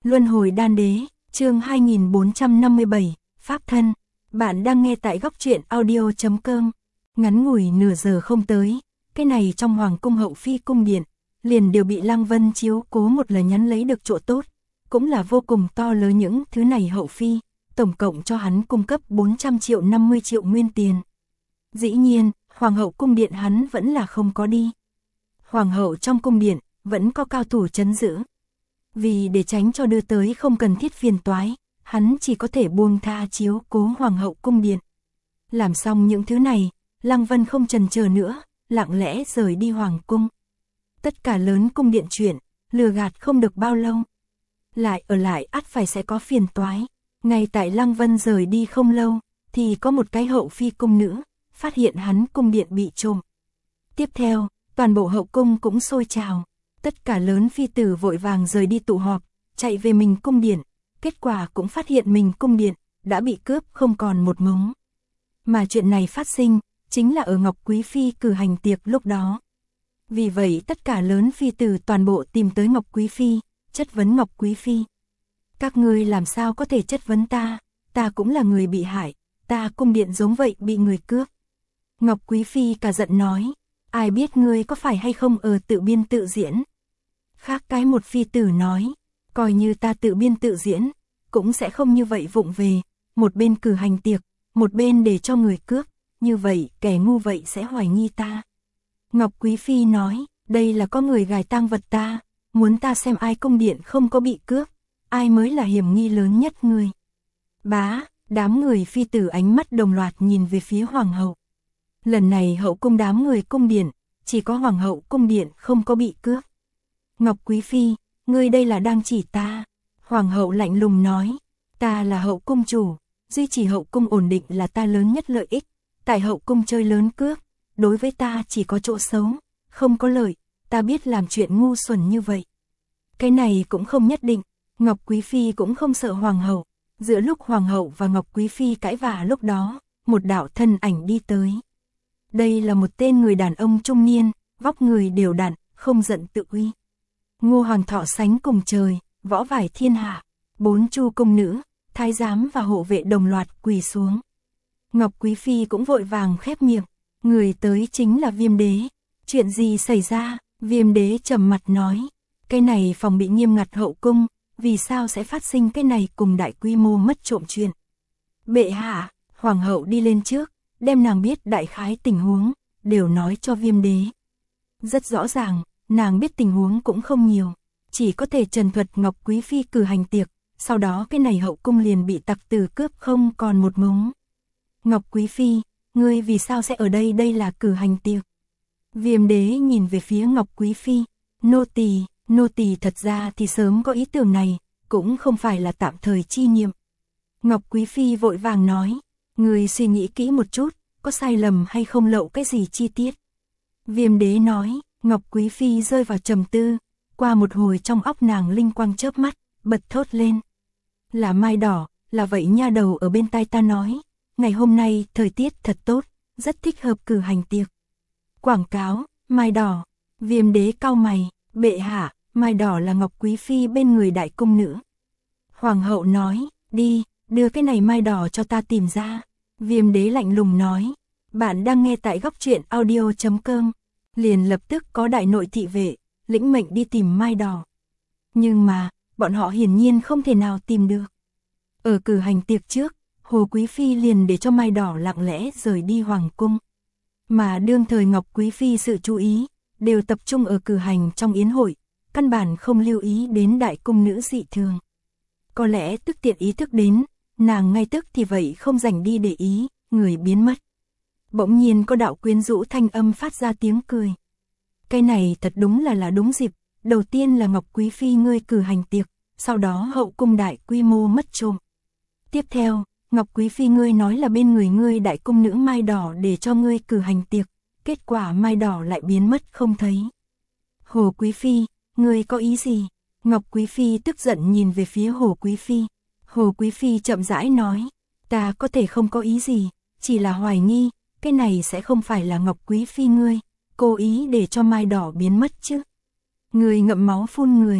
Luân hồi đan đế, chương 2457, Pháp thân. Bạn đang nghe tại góc truyện audio.com. Ngắn ngủi nửa giờ không tới, cái này trong Hoàng cung hậu phi cung điện, liền đều bị Lăng Vân chiếu cố một lời nhắn lấy được chỗ tốt, cũng là vô cùng to lớn những thứ này hậu phi, tổng cộng cho hắn cung cấp 400 triệu 50 triệu nguyên tiền. Dĩ nhiên, Hoàng hậu cung điện hắn vẫn là không có đi. Hoàng hậu trong cung điện, vẫn có cao thủ trấn giữ. Vì để tránh cho đưa tới không cần thiết phiền toái, hắn chỉ có thể buông tha chiếu cố Hoàng hậu cung điện. Làm xong những thứ này, Lăng Vân không chần chờ nữa, lặng lẽ rời đi Hoàng cung. Tất cả lớn cung điện chuyện, lừa gạt không được bao lâu. Lại ở lại ắt phải sẽ có phiền toái. Ngay tại Lăng Vân rời đi không lâu, thì có một cái hậu phi cung nữ, phát hiện hắn cung điện bị trộm. Tiếp theo, toàn bộ hậu cung cũng sôi trào. Tất cả lớn phi tử vội vàng rời đi tụ họp, chạy về mình cung điện. Kết quả cũng phát hiện mình cung điện đã bị cướp không còn một mống. Mà chuyện này phát sinh, chính là ở Ngọc Quý Phi cử hành tiệc lúc đó. Vì vậy tất cả lớn phi tử toàn bộ tìm tới Ngọc Quý Phi, chất vấn Ngọc Quý Phi. Các ngươi làm sao có thể chất vấn ta cũng là người bị hại, ta cung điện giống vậy bị người cướp. Ngọc Quý Phi cả giận nói, ai biết ngươi có phải hay không ở tự biên tự diễn. Khác cái một phi tử nói, coi như ta tự biên tự diễn, cũng sẽ không như vậy vụng về, một bên cử hành tiệc, một bên để cho người cướp, như vậy kẻ ngu vậy sẽ hoài nghi ta. Ngọc Quý Phi nói, đây là có người gài tang vật ta, muốn ta xem ai cung điện không có bị cướp, ai mới là hiểm nghi lớn nhất ngươi. Bá, đám người phi tử ánh mắt đồng loạt nhìn về phía Hoàng hậu. Lần này hậu cung đám người cung điện, chỉ có Hoàng hậu cung điện không có bị cướp. Ngọc Quý Phi, ngươi đây là đang chỉ ta. Hoàng hậu lạnh lùng nói, ta là hậu cung chủ, duy trì hậu cung ổn định là ta lớn nhất lợi ích. Tại hậu cung chơi lớn cướp, đối với ta chỉ có chỗ xấu, không có lợi, ta biết làm chuyện ngu xuẩn như vậy. Cái này cũng không nhất định, Ngọc Quý Phi cũng không sợ Hoàng hậu. Giữa lúc Hoàng hậu và Ngọc Quý Phi cãi vã lúc đó, một đạo thân ảnh đi tới. Đây là một tên người đàn ông trung niên, vóc người đều đặn, không giận tự uy. Ngô Hoàng thọ sánh cùng trời, võ vải thiên hạ, 4 chu công nữ, thái giám và hộ vệ đồng loạt quỳ xuống. Ngọc Quý Phi cũng vội vàng khép miệng, người tới chính là Viêm Đế. Chuyện gì xảy ra? Viêm Đế trầm mặt nói, cái này phòng bị nghiêm ngặt hậu cung, vì sao sẽ phát sinh cái này cùng đại quy mô mất trộm chuyện. Bệ hạ, Hoàng hậu đi lên trước, đem nàng biết đại khái tình huống, đều nói cho Viêm Đế. Rất rõ ràng, nàng biết tình huống cũng không nhiều, chỉ có thể trần thuật Ngọc Quý Phi cử hành tiệc, sau đó cái này hậu cung liền bị tặc tử cướp không còn một mống. Ngọc Quý Phi, ngươi vì sao sẽ ở đây, đây là cử hành tiệc. Viêm Đế nhìn về phía Ngọc Quý Phi, nô tỳ thật ra thì sớm có ý tưởng này, cũng không phải là tạm thời chi nhiệm. Ngọc Quý Phi vội vàng nói, ngươi suy nghĩ kỹ một chút, có sai lầm hay không lậu cái gì chi tiết. Viêm Đế nói, Ngọc Quý Phi rơi vào trầm tư, qua một hồi trong óc nàng linh quang chớp mắt, bật thốt lên. Là mai đỏ, là vậy nha đầu ở bên tai ta nói, ngày hôm nay thời tiết thật tốt, rất thích hợp cử hành tiệc. Quảng cáo, mai đỏ, Viêm Đế cau mày, bệ hạ, mai đỏ là Ngọc Quý Phi bên người đại cung nữ. Hoàng hậu nói, đi, đưa cái này mai đỏ cho ta tìm ra. Viêm Đế lạnh lùng nói, bạn đang nghe tại góc truyện audio.com. Liền lập tức có đại nội thị vệ, lĩnh mệnh đi tìm mai đỏ. Nhưng mà, bọn họ hiển nhiên không thể nào tìm được. Ở cử hành tiệc trước, Hồ Quý Phi liền để cho mai đỏ lặng lẽ rời đi Hoàng cung. Mà đương thời Ngọc Quý Phi sự chú ý, đều tập trung ở cử hành trong yến hội, căn bản không lưu ý đến đại cung nữ dị thường. Có lẽ tức tiện ý thức đến, nàng ngay tức thì vậy không dành đi để ý, người biến mất. Bỗng nhiên có đạo quyến rũ thanh âm phát ra tiếng cười. Cái này thật đúng là đúng dịp, đầu tiên là Ngọc Quý Phi ngươi cử hành tiệc, sau đó hậu cung đại quy mô mất trộm. Tiếp theo, Ngọc Quý Phi ngươi nói là bên người ngươi đại cung nữ mai đỏ để cho ngươi cử hành tiệc, kết quả mai đỏ lại biến mất không thấy. Hồ Quý Phi, ngươi có ý gì? Ngọc Quý Phi tức giận nhìn về phía Hồ Quý Phi. Hồ Quý Phi chậm rãi nói, ta có thể không có ý gì, chỉ là hoài nghi, cái này sẽ không phải là Ngọc Quý Phi ngươi, cố ý để cho mai đỏ biến mất chứ. Người ngậm máu phun người.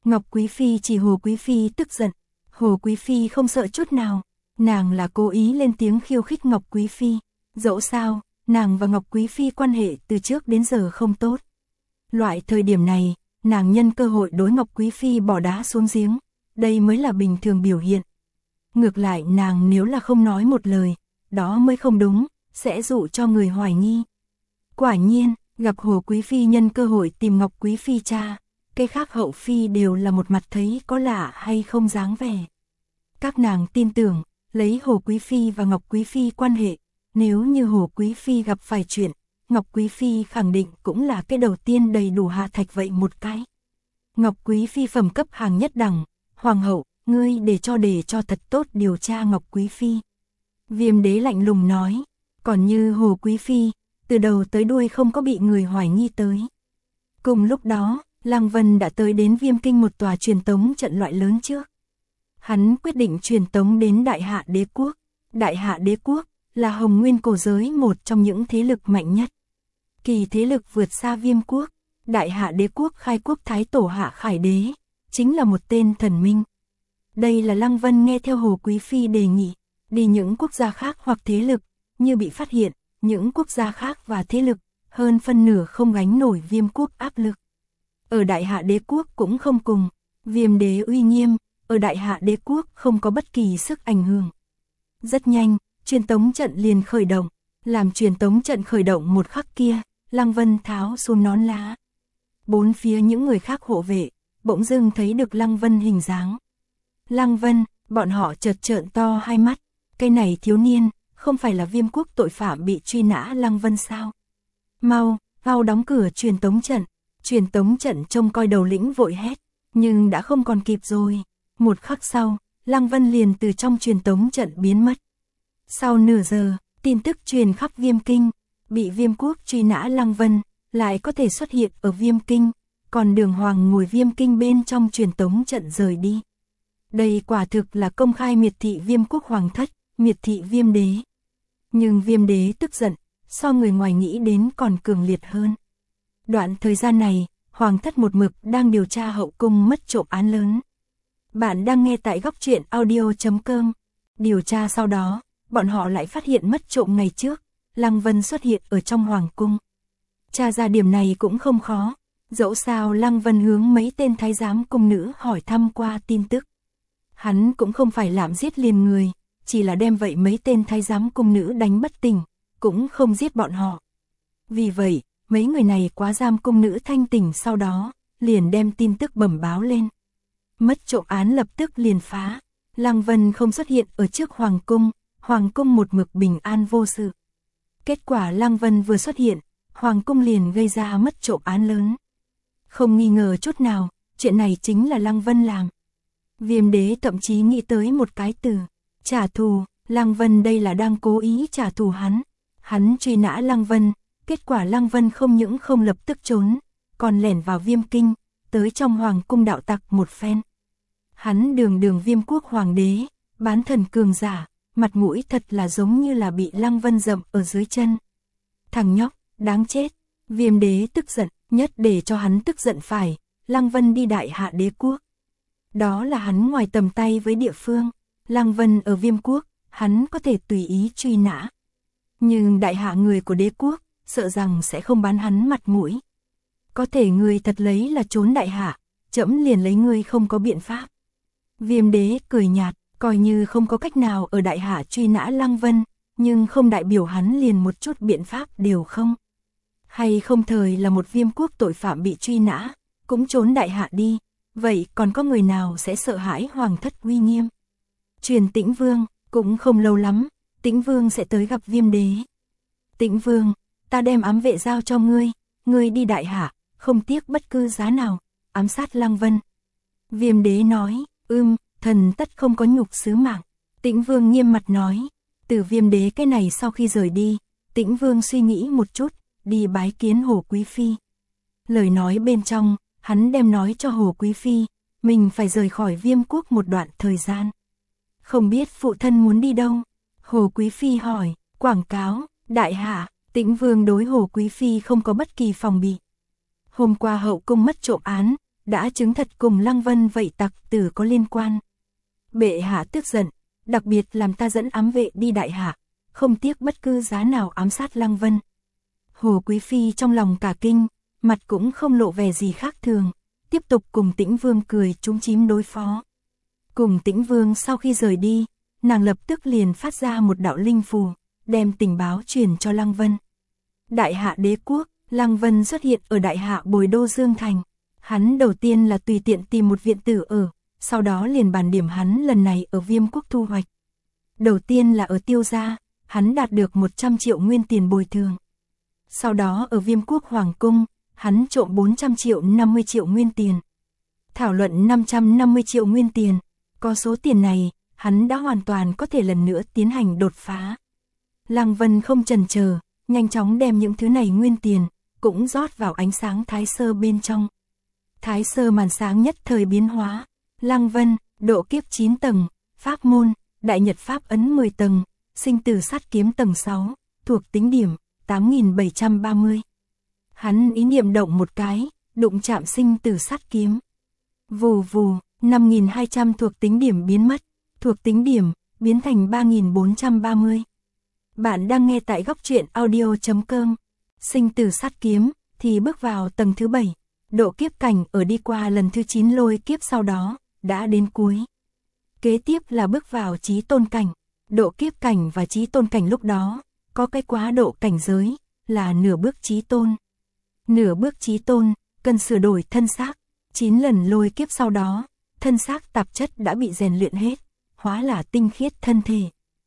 Ngọc Quý Phi chỉ Hồ Quý Phi tức giận. Hồ Quý Phi không sợ chút nào. Nàng là cố ý lên tiếng khiêu khích Ngọc Quý Phi. Dẫu sao, nàng và Ngọc Quý Phi quan hệ từ trước đến giờ không tốt. Loại thời điểm này, nàng nhân cơ hội đối Ngọc Quý Phi bỏ đá xuống giếng. Đây mới là bình thường biểu hiện. Ngược lại nàng nếu là không nói một lời, đó mới không đúng, sẽ dụ cho người hoài nghi. Quả nhiên, gặp Hồ Quý Phi nhân cơ hội tìm Ngọc Quý Phi cha, cái khác hậu phi đều là một mặt thấy có lạ hay không dáng vẻ. Các nàng tin tưởng, lấy Hồ Quý Phi và Ngọc Quý Phi quan hệ, nếu như Hồ Quý Phi gặp phải chuyện, Ngọc Quý Phi khẳng định cũng là cái đầu tiên đầy đủ hạ thạch vậy một cái. Ngọc Quý Phi phẩm cấp hàng nhất đẳng, hoàng hậu, ngươi để cho thật tốt điều tra Ngọc Quý Phi. Viêm đế lạnh lùng nói, còn như Hồ Quý Phi, từ đầu tới đuôi không có bị người hoài nghi tới. Cùng lúc đó, Lăng Vân đã tới đến Viêm Kinh một tòa truyền tống trận loại lớn trước. Hắn quyết định truyền tống đến Đại Hạ Đế Quốc. Đại Hạ Đế Quốc là Hồng Nguyên cổ giới một trong những thế lực mạnh nhất. Kỳ thế lực vượt xa Viêm Quốc. Đại Hạ Đế Quốc khai quốc Thái Tổ Hạ Khải Đế, chính là một tên thần minh. Đây là Lăng Vân nghe theo Hồ Quý Phi đề nghị, đi những quốc gia khác hoặc thế lực, như bị phát hiện, những quốc gia khác và thế lực, hơn phân nửa không gánh nổi Viêm Quốc áp lực. Ở Đại Hạ Đế Quốc cũng không cùng, Viêm đế uy nghiêm, ở Đại Hạ Đế Quốc không có bất kỳ sức ảnh hưởng. Rất nhanh, truyền tống trận liền khởi động, làm truyền tống trận khởi động một khắc kia, Lăng Vân tháo xuống nón lá. Bốn phía những người khác hộ vệ, bỗng dưng thấy được Lăng Vân hình dáng. Lăng Vân, bọn họ chợt trợn to hai mắt, cái này thiếu niên, không phải là Viêm Quốc tội phạm bị truy nã Lăng Vân sao? Mau đóng cửa truyền tống trận. Truyền tống trận trông coi đầu lĩnh vội hét, nhưng đã không còn kịp rồi. Một khắc sau, Lăng Vân liền từ trong truyền tống trận biến mất. Sau nửa giờ, tin tức truyền khắp Viêm Kinh, bị Viêm Quốc truy nã Lăng Vân, lại có thể xuất hiện ở Viêm Kinh, còn Đường Hoàng ngồi Viêm Kinh bên trong truyền tống trận rời đi. Đây quả thực là công khai miệt thị Viêm Quốc hoàng thất, miệt thị Viêm đế. Nhưng Viêm đế tức giận, so người ngoài nghĩ đến còn cường liệt hơn. Đoạn thời gian này, hoàng thất một mực đang điều tra hậu cung mất trộm án lớn. Bạn đang nghe tại Góc Truyện Audio.com. Điều tra sau đó, bọn họ lại phát hiện mất trộm ngày trước, Lăng Vân xuất hiện ở trong hoàng cung. Tra ra điểm này cũng không khó, dẫu sao Lăng Vân hướng mấy tên thái giám cung nữ hỏi thăm qua tin tức. Hắn cũng không phải làm giết liền người, chỉ là đem vậy mấy tên thái giám cung nữ đánh bất tỉnh, cũng không giết bọn họ. Vì vậy, mấy người này quá giam cung nữ thanh tỉnh sau đó, liền đem tin tức bẩm báo lên. Mất trộm án lập tức liền phá, Lăng Vân không xuất hiện ở trước hoàng cung một mực bình an vô sự. Kết quả Lăng Vân vừa xuất hiện, hoàng cung liền gây ra mất trộm án lớn. Không nghi ngờ chút nào, chuyện này chính là Lăng Vân làm. Viêm đế thậm chí nghĩ tới một cái từ, trả thù, Lăng Vân đây là đang cố ý trả thù hắn. Hắn truy nã Lăng Vân, kết quả Lăng Vân không những không lập tức trốn, còn lẻn vào Viêm Kinh, tới trong hoàng cung đạo tặc một phen. Hắn đường Viêm Quốc hoàng đế, bán thần cường giả, mặt mũi thật là giống như là bị Lăng Vân dậm ở dưới chân. Thằng nhóc, đáng chết, Viêm đế tức giận, nhất để cho hắn tức giận phải, Lăng Vân đi Đại Hạ Đế Quốc. Đó là hắn ngoài tầm tay với địa phương, Lăng Vân ở Viêm Quốc, hắn có thể tùy ý truy nã. Nhưng Đại Hạ người của Đế Quốc, sợ rằng sẽ không bán hắn mặt mũi. Có thể người thật lấy là trốn Đại Hạ, trẫm liền lấy ngươi không có biện pháp. Viêm đế cười nhạt, coi như không có cách nào ở Đại Hạ truy nã Lăng Vân, nhưng không đại biểu hắn liền một chút biện pháp đều không. Hay không thời là một Viêm Quốc tội phạm bị truy nã, cũng trốn Đại Hạ đi, vậy còn có người nào sẽ sợ hãi hoàng thất uy nghiêm? Truyền Tĩnh Vương, cũng không lâu lắm, Tĩnh Vương sẽ tới gặp Viêm đế. Tĩnh Vương, ta đem ám vệ giao cho ngươi đi Đại Hạ, không tiếc bất cứ giá nào, ám sát Lăng Vân. Viêm đế nói, thần tất không có nhục sứ mạng. Tĩnh Vương nghiêm mặt nói, từ Viêm đế cái này sau khi rời đi, Tĩnh Vương suy nghĩ một chút, đi bái kiến Hồ Quý Phi. Lời nói bên trong, hắn đem nói cho Hồ Quý Phi, mình phải rời khỏi Viêm Quốc một đoạn thời gian. Không biết phụ thân muốn đi đâu? Hồ Quý Phi hỏi, quảng cáo, Đại Hạ. Tĩnh Vương đối Hồ Quý Phi không có bất kỳ phòng bị. Hôm qua hậu cung mất trộm án, đã chứng thật cùng Lăng Vân vậy tặc tử có liên quan. Bệ hạ tức giận, đặc biệt làm ta dẫn ám vệ đi đại hạ, không tiếc bất cứ giá nào ám sát Lăng Vân. Hồ Quý Phi trong lòng cả kinh, mặt cũng không lộ vẻ gì khác thường, tiếp tục cùng Tĩnh Vương cười chúm chím đối phó. Cùng Tĩnh Vương sau khi rời đi, nàng lập tức liền phát ra một đạo linh phù, đem tình báo truyền cho Lăng Vân. Đại hạ đế quốc, Lăng Vân xuất hiện ở đại hạ Bồi Đô Dương Thành. Hắn đầu tiên là tùy tiện tìm một viện tử ở, sau đó liền bàn điểm hắn lần này ở Viêm quốc thu hoạch. Đầu tiên là ở Tiêu gia, hắn đạt được 100 triệu nguyên tiền bồi thường. Sau đó ở Viêm quốc Hoàng cung, hắn trộm 400 triệu 50 triệu nguyên tiền. Thảo luận 550 triệu nguyên tiền, có số tiền này, hắn đã hoàn toàn có thể lần nữa tiến hành đột phá. Lăng Vân không chần chờ, nhanh chóng đem những thứ này nguyên tiền, cũng rót vào ánh sáng thái sơ bên trong. Thái sơ màn sáng nhất thời biến hóa, Lăng Vân, độ kiếp 9 tầng, pháp môn, đại nhật pháp ấn 10 tầng, sinh tử sát kiếm tầng 6, thuộc tính điểm, 8730. Hắn ý niệm động một cái, đụng chạm sinh tử sát kiếm. Vù vù, 5200 thuộc tính điểm biến mất, thuộc tính điểm, biến thành 3430. Bạn đang nghe tại góc truyện audio.com. Sinh tử sát kiếm, thì bước vào tầng thứ 7. Độ kiếp cảnh ở đi qua lần thứ 9 lôi kiếp sau đó, đã đến cuối. Kế tiếp là bước vào chí tôn cảnh. Độ kiếp cảnh và chí tôn cảnh lúc đó, có cái quá độ cảnh giới, là nửa bước chí tôn. Nửa bước chí tôn, cần sửa đổi thân xác. 9 lần lôi kiếp sau đó, thân xác tạp chất đã bị rèn luyện hết, hóa là tinh khiết thân thể.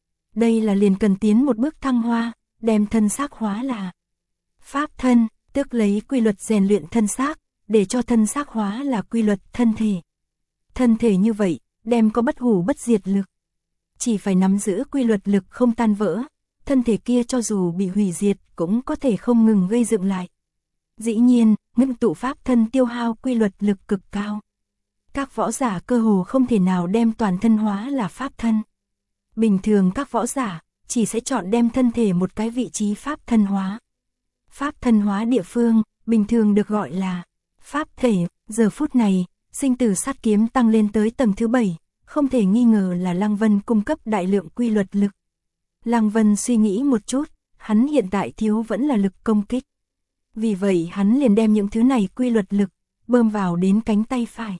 Đây là liền cần tiến một bước thăng hoa, đem thân xác hóa là pháp thân, tức lấy quy luật rèn luyện thân xác, để cho thân xác hóa là quy luật thân thể. Thân thể như vậy, đem có bất hủ bất diệt lực. Chỉ phải nắm giữ quy luật lực không tan vỡ, thân thể kia cho dù bị hủy diệt cũng có thể không ngừng gây dựng lại. Dĩ nhiên, ngưng tụ pháp thân tiêu hao quy luật lực cực cao. Các võ giả cơ hồ không thể nào đem toàn thân hóa là pháp thân. Bình thường các võ giả chỉ sẽ chọn đem thân thể một cái vị trí pháp thân hóa. Pháp thân hóa địa phương, bình thường được gọi là pháp thể. Giờ phút này, sinh tử sát kiếm tăng lên tới tầng thứ 7, không thể nghi ngờ là Lăng Vân cung cấp đại lượng quy luật lực. Lăng Vân suy nghĩ một chút, hắn hiện tại thiếu vẫn là lực công kích. Vì vậy hắn liền đem những thứ này quy luật lực, bơm vào đến cánh tay phải.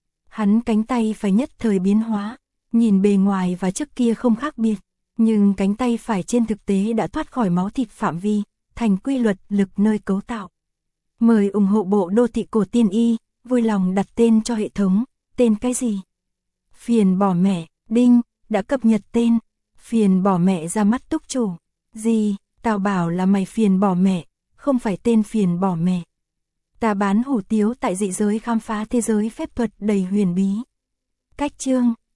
Hắn cánh tay phải nhất thời biến hóa, nhìn bề ngoài và trước kia không khác biệt, nhưng cánh tay phải trên thực tế đã thoát khỏi máu thịt phạm vi, thành quy luật lực nơi cấu tạo. Mời ủng hộ bộ đô thị cổ tiên y, vui lòng đặt tên cho hệ thống, tên cái gì? Phiền bỏ mẹ, đinh, đã cập nhật tên, phiền bỏ mẹ ra mắt túc chủ. Gì, tao bảo là mày phiền bỏ mẹ, không phải tên phiền bỏ mẹ. Ta bán hủ tiếu tại dị giới khám phá thế giới phép thuật đầy huyền bí. Cách chương,